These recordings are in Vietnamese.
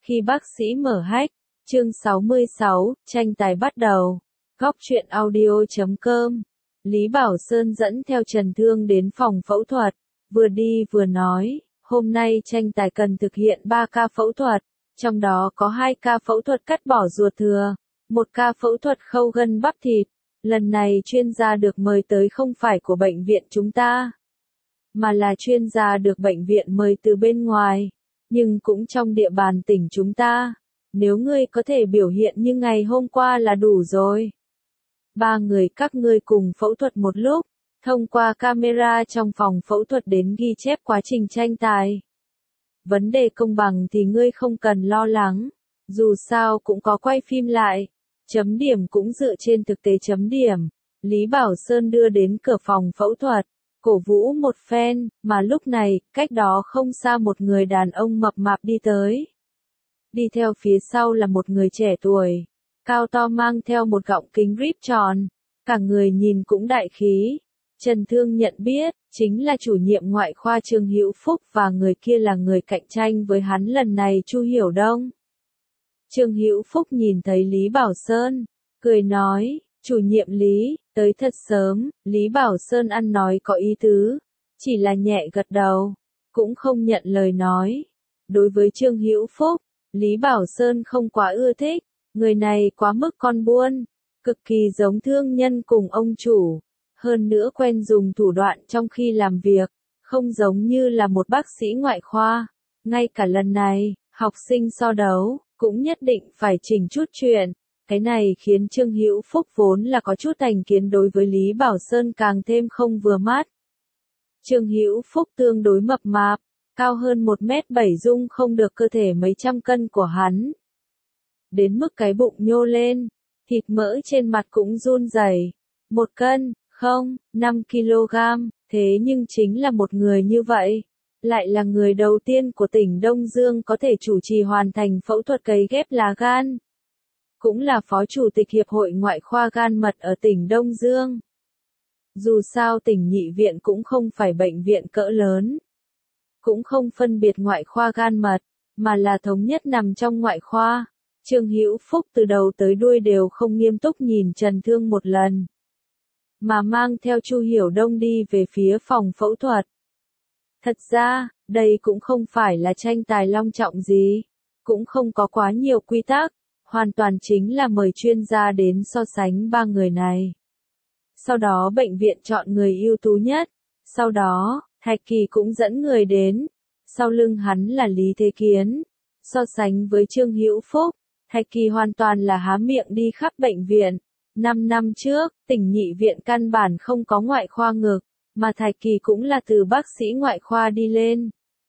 Khi bác sĩ mở hách, chương 66, tranh tài bắt đầu. Góc truyện audio.com. Lý Bảo Sơn dẫn theo Trần Thương đến phòng phẫu thuật, vừa đi vừa nói, hôm nay tranh tài cần thực hiện 3 ca phẫu thuật, trong đó có 2 ca phẫu thuật cắt bỏ ruột thừa, 1 ca phẫu thuật khâu gân bắp thịt. Lần này chuyên gia được mời tới không phải của bệnh viện chúng ta, mà là chuyên gia được bệnh viện mời từ bên ngoài, nhưng cũng trong địa bàn tỉnh chúng ta. Nếu ngươi có thể biểu hiện như ngày hôm qua là đủ rồi. 3 người các ngươi cùng phẫu thuật một lúc, thông qua camera trong phòng phẫu thuật đến ghi chép quá trình tranh tài. Vấn đề công bằng thì ngươi không cần lo lắng, dù sao cũng có quay phim lại, chấm điểm cũng dựa trên thực tế chấm điểm. Lý Bảo Sơn đưa đến cửa phòng phẫu thuật, cổ vũ một phen, mà lúc này, cách đó không xa một người đàn ông mập mạp đi tới. Đi theo phía sau là một người trẻ tuổi, cao to mang theo một gọng kính rip tròn, cả người nhìn cũng đại khí. Trần Thương nhận biết, chính là chủ nhiệm ngoại khoa Trương Hữu Phúc và người kia là người cạnh tranh với hắn lần này Chu Hiểu Đông. Trương Hữu Phúc nhìn thấy Lý Bảo Sơn, cười nói, chủ nhiệm Lý, tới thật sớm. Lý Bảo Sơn ăn nói có ý tứ, chỉ là nhẹ gật đầu, cũng không nhận lời nói. Đối với Trương Hữu Phúc, Lý Bảo Sơn không quá ưa thích, người này quá mức con buôn, cực kỳ giống thương nhân cùng ông chủ, hơn nữa quen dùng thủ đoạn trong khi làm việc, không giống như là một bác sĩ ngoại khoa. Ngay cả lần này, học sinh so đấu, cũng nhất định phải chỉnh chút chuyện. Cái này khiến Trương Hữu Phúc vốn là có chút thành kiến đối với Lý Bảo Sơn càng thêm không vừa mắt. Trương Hữu Phúc tương đối mập mạp, cao hơn 1m7 dung không được cơ thể mấy trăm cân của hắn. Đến mức cái bụng nhô lên, thịt mỡ trên mặt cũng run rẩy. 1 cân, không, 5 kg, thế nhưng chính là một người như vậy. Lại là người đầu tiên của tỉnh Đông Dương có thể chủ trì hoàn thành phẫu thuật cấy ghép lá gan. Cũng là phó chủ tịch Hiệp hội Ngoại khoa gan mật ở tỉnh Đông Dương. Dù sao tỉnh Nhị Viện cũng không phải bệnh viện cỡ lớn, cũng không phân biệt ngoại khoa gan mật, mà là thống nhất nằm trong ngoại khoa. Trương Hữu Phúc từ đầu tới đuôi đều không nghiêm túc nhìn Trần Thương một lần, mà mang theo Chu Hiểu Đông đi về phía phòng phẫu thuật. Thật ra, đây cũng không phải là tranh tài long trọng gì, cũng không có quá nhiều quy tắc, hoàn toàn chính là mời chuyên gia đến so sánh 3 người này. Sau đó bệnh viện chọn người ưu tú nhất, sau đó, Thạch Kỳ cũng dẫn người đến, sau lưng hắn là Lý Thế Kiến. So sánh với Trương Hữu Phúc, Thạch Kỳ hoàn toàn là há miệng đi khắp bệnh viện. 5 năm trước, tỉnh Nhị Viện căn bản không có ngoại khoa ngực, mà Thạch Kỳ cũng là từ bác sĩ ngoại khoa đi lên.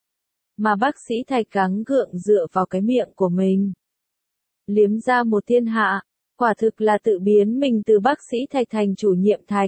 Mà bác sĩ Thạch gắng gượng dựa vào cái miệng của mình, liếm ra một thiên hạ, quả thực là tự biến mình từ bác sĩ Thạch thành chủ nhiệm Thạch.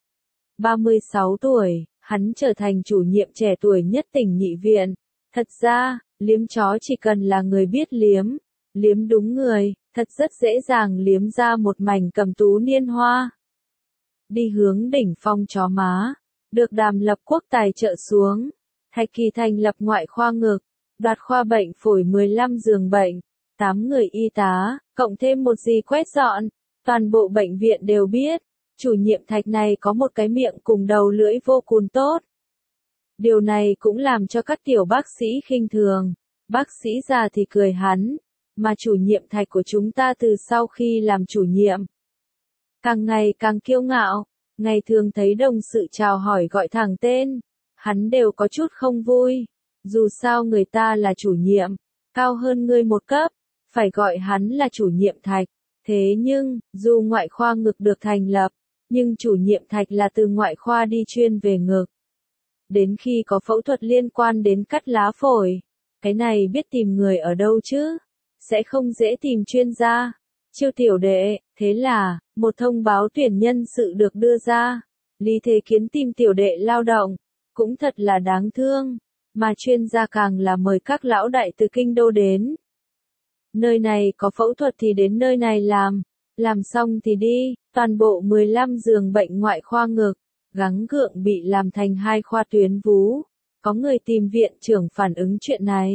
36 tuổi, hắn trở thành chủ nhiệm trẻ tuổi nhất tỉnh Nhị Viện. Thật ra, liếm chó chỉ cần là người biết liếm đúng người, thật rất dễ dàng liếm ra một mảnh cẩm tú niên hoa. Đi hướng đỉnh phong chó má, được Đàm Lập Quốc tài trợ xuống, Thạch Kỳ thành lập ngoại khoa ngực, đoạt khoa bệnh phổi 15 giường bệnh, 8 người y tá, cộng thêm một dì quét dọn, toàn bộ bệnh viện đều biết, chủ nhiệm Thạch này có một cái miệng cùng đầu lưỡi vô cùng tốt. Điều này cũng làm cho các tiểu bác sĩ khinh thường, bác sĩ già thì cười hắn, mà chủ nhiệm Thạch của chúng ta từ sau khi làm chủ nhiệm, càng ngày càng kiêu ngạo, ngày thường thấy đồng sự chào hỏi gọi thẳng tên, hắn đều có chút không vui, dù sao người ta là chủ nhiệm, cao hơn ngươi một cấp, phải gọi hắn là chủ nhiệm Thạch. Thế nhưng, dù ngoại khoa ngực được thành lập, nhưng chủ nhiệm Thạch là từ ngoại khoa đi chuyên về ngực. Đến khi có phẫu thuật liên quan đến cắt lá phổi, cái này biết tìm người ở đâu chứ? Sẽ không dễ tìm chuyên gia. Chiêu tiểu đệ, thế là, một thông báo tuyển nhân sự được đưa ra. Lý Thế Kiến tìm tiểu đệ lao động, cũng thật là đáng thương, mà chuyên gia càng là mời các lão đại từ kinh đô đến. Nơi này có phẫu thuật thì đến nơi này làm xong thì đi, toàn bộ 15 giường bệnh ngoại khoa ngực, gắng gượng bị làm thành 2 khoa tuyến vú. Có người tìm viện trưởng phản ứng chuyện này,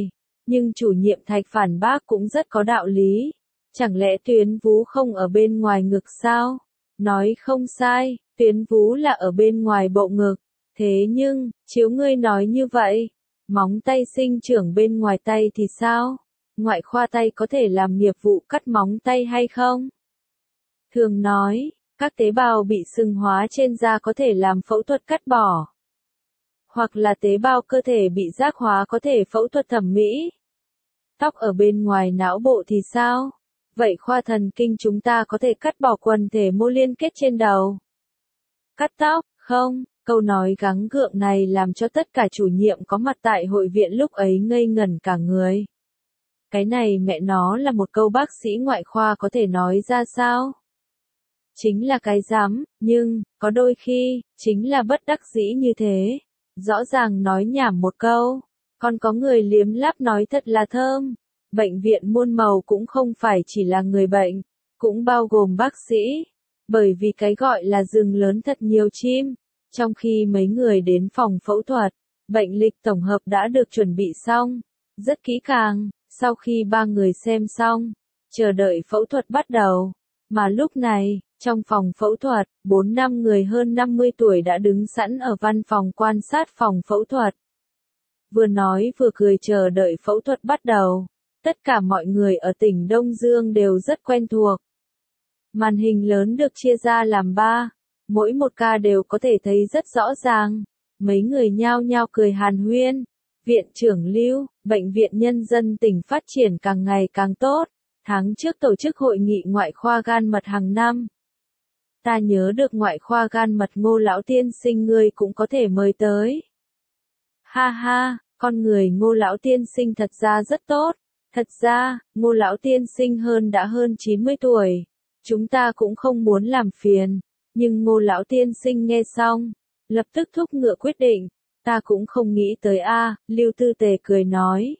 Nhưng chủ nhiệm Thạch phản bác cũng rất có đạo lý. Chẳng lẽ tuyến vú không ở bên ngoài ngực sao? Nói không sai, tuyến vú là ở bên ngoài bộ ngực. Thế nhưng, chiếu ngươi nói như vậy, móng tay sinh trưởng bên ngoài tay thì sao? Ngoại khoa tay có thể làm nghiệp vụ cắt móng tay hay không? Thường nói, các tế bào bị sừng hóa trên da có thể làm phẫu thuật cắt bỏ. Hoặc là tế bào cơ thể bị rác hóa có thể phẫu thuật thẩm mỹ. Tóc ở bên ngoài não bộ thì sao? Vậy khoa thần kinh chúng ta có thể cắt bỏ quần thể mô liên kết trên đầu. Cắt tóc, không? Câu nói gắng gượng này làm cho tất cả chủ nhiệm có mặt tại hội viện lúc ấy ngây ngẩn cả người. Cái này mẹ nó là một câu bác sĩ ngoại khoa có thể nói ra sao? Chính là cái dám, nhưng, có đôi khi, chính là bất đắc dĩ như thế. Rõ ràng nói nhảm một câu, còn có người liếm láp nói thật là thơm. Bệnh viện muôn màu cũng không phải chỉ là người bệnh, cũng bao gồm bác sĩ. Bởi vì cái gọi là rừng lớn thật nhiều chim. Trong khi mấy người đến phòng phẫu thuật, bệnh lịch tổng hợp đã được chuẩn bị xong, rất kỹ càng. Sau khi ba người xem xong, chờ đợi phẫu thuật bắt đầu. Mà lúc này, trong phòng phẫu thuật, 4-5 người hơn 50 tuổi đã đứng sẵn ở văn phòng quan sát phòng phẫu thuật. Vừa nói vừa cười chờ đợi phẫu thuật bắt đầu. Tất cả mọi người ở tỉnh Đông Dương đều rất quen thuộc. Màn hình lớn được chia ra làm 3, mỗi một ca đều có thể thấy rất rõ ràng. Mấy người nhao nhao cười hàn huyên. Viện trưởng Lưu, Bệnh viện Nhân dân tỉnh phát triển càng ngày càng tốt. Tháng trước tổ chức hội nghị ngoại khoa gan mật hàng năm. Ta nhớ được ngoại khoa gan mật Ngô lão tiên sinh ngươi cũng có thể mời tới. Ha ha, con người Ngô lão tiên sinh thật ra rất tốt. Thật ra, Ngô lão tiên sinh đã hơn 90 tuổi. Chúng ta cũng không muốn làm phiền. Nhưng Ngô lão tiên sinh nghe xong, lập tức thúc ngựa quyết định. Ta cũng không nghĩ tới a, Lưu Tư Tề cười nói.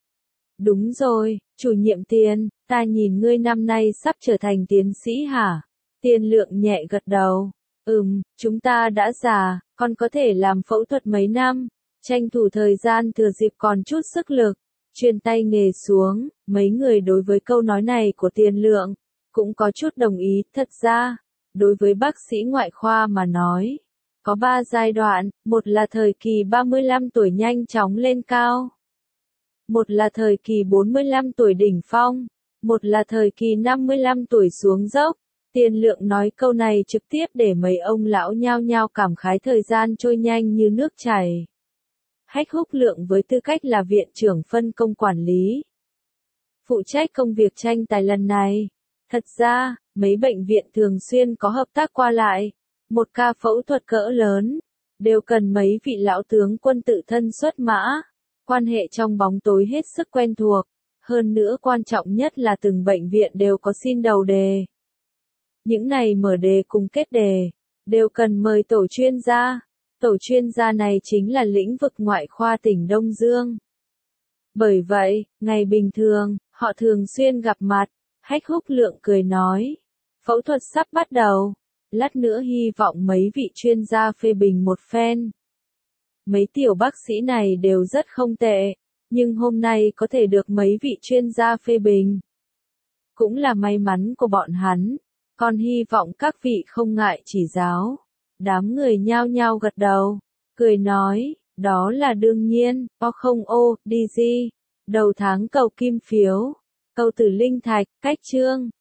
Đúng rồi, chủ nhiệm Tiền, ta nhìn ngươi năm nay sắp trở thành tiến sĩ hả? Tiền Lượng nhẹ gật đầu. Chúng ta đã già, còn có thể làm phẫu thuật mấy năm, tranh thủ thời gian thừa dịp còn chút sức lực. Chuyên tay nghề xuống, mấy người đối với câu nói này của Tiền Lượng, cũng có chút đồng ý. Thật ra, đối với bác sĩ ngoại khoa mà nói, có 3 giai đoạn, một là thời kỳ 35 tuổi nhanh chóng lên cao. Một là thời kỳ 45 tuổi đỉnh phong, một là thời kỳ 55 tuổi xuống dốc. Tiền Lượng nói câu này trực tiếp để mấy ông lão nhao nhao cảm khái thời gian trôi nhanh như nước chảy. Hách Húc Lượng với tư cách là viện trưởng phân công quản lý, phụ trách công việc tranh tài lần này. Thật ra, mấy bệnh viện thường xuyên có hợp tác qua lại. Một ca phẫu thuật cỡ lớn, đều cần mấy vị lão tướng quân tự thân xuất mã. Quan hệ trong bóng tối hết sức quen thuộc. Hơn nữa quan trọng nhất là từng bệnh viện đều có xin đầu đề. Những này mở đề cùng kết đề, đều cần mời tổ chuyên gia. Tổ chuyên gia này chính là lĩnh vực ngoại khoa tỉnh Đông Dương. Bởi vậy, ngày bình thường, họ thường xuyên gặp mặt. Hách Húc Lượng cười nói. Phẫu thuật sắp bắt đầu. Lát nữa hy vọng mấy vị chuyên gia phê bình một phen. Mấy tiểu bác sĩ này đều rất không tệ. Nhưng hôm nay có thể được mấy vị chuyên gia phê bình, cũng là may mắn của bọn hắn. Còn hy vọng các vị không ngại chỉ giáo. Đám người nhao nhao gật đầu, cười nói, đó là đương nhiên. DG, đầu tháng cầu kim phiếu, cầu tử linh thạch, cách chương.